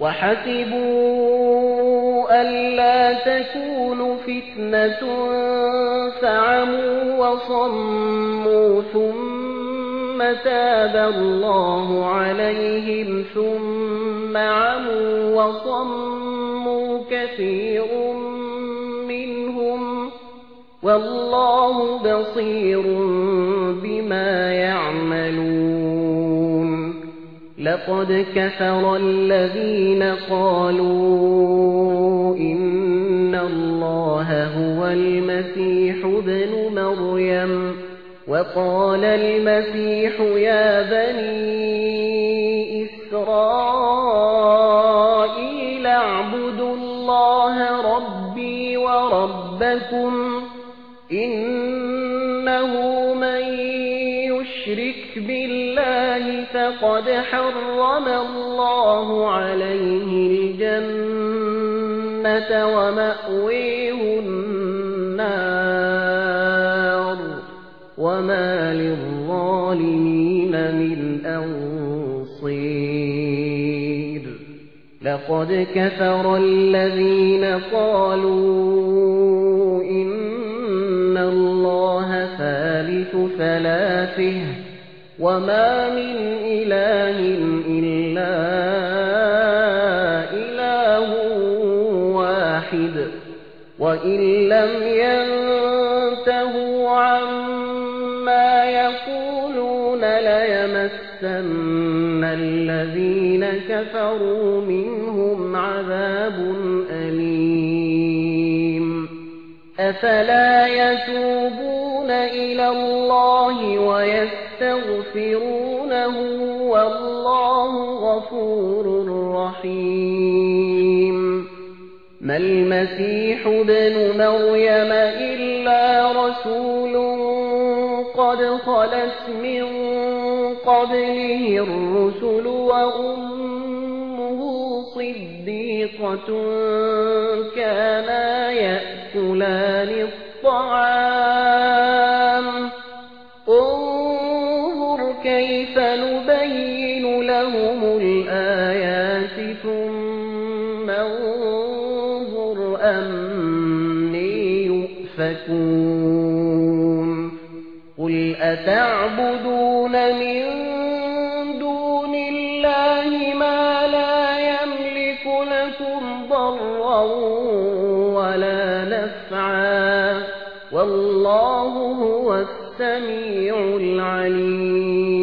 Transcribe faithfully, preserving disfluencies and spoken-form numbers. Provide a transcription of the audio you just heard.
وحسبوا ألا تكون فتنة فعموا وصموا ثم تاب الله عليهم ثم عموا وصموا كثير منهم والله بصير بما يعملون. لقد كفر الذين قالوا إن الله هو المسيح ابن مريم وقال المسيح يا بني إسرائيل اعبدوا الله ربي وربكم إنه من يشرك بالله فقد حرم الله عليه الجنة ومأويه النار وما للظالمين من أنصير. لقد كفر الذين قالوا إن الله ثالث ثلاثه وما من إله إلا إله واحد وإن لم ينتهوا عما يقولون ليمسن الذين كفروا منهم عذاب أليم. أفلا يتوبون إلى الله ويستغفرونه والله غفور رحيم. ما المسيح ابن مريم إلا رسول قد خلت من قبله الرسل وأمه صديقة كانا يأكلان الطعام انظر كيف نبين لهم الآيات ثم انظر أني يؤفكون. قل أتعبدون من دون الله ما لا يملك لكم ضرا ولا نفعا والله هو السميع العليم.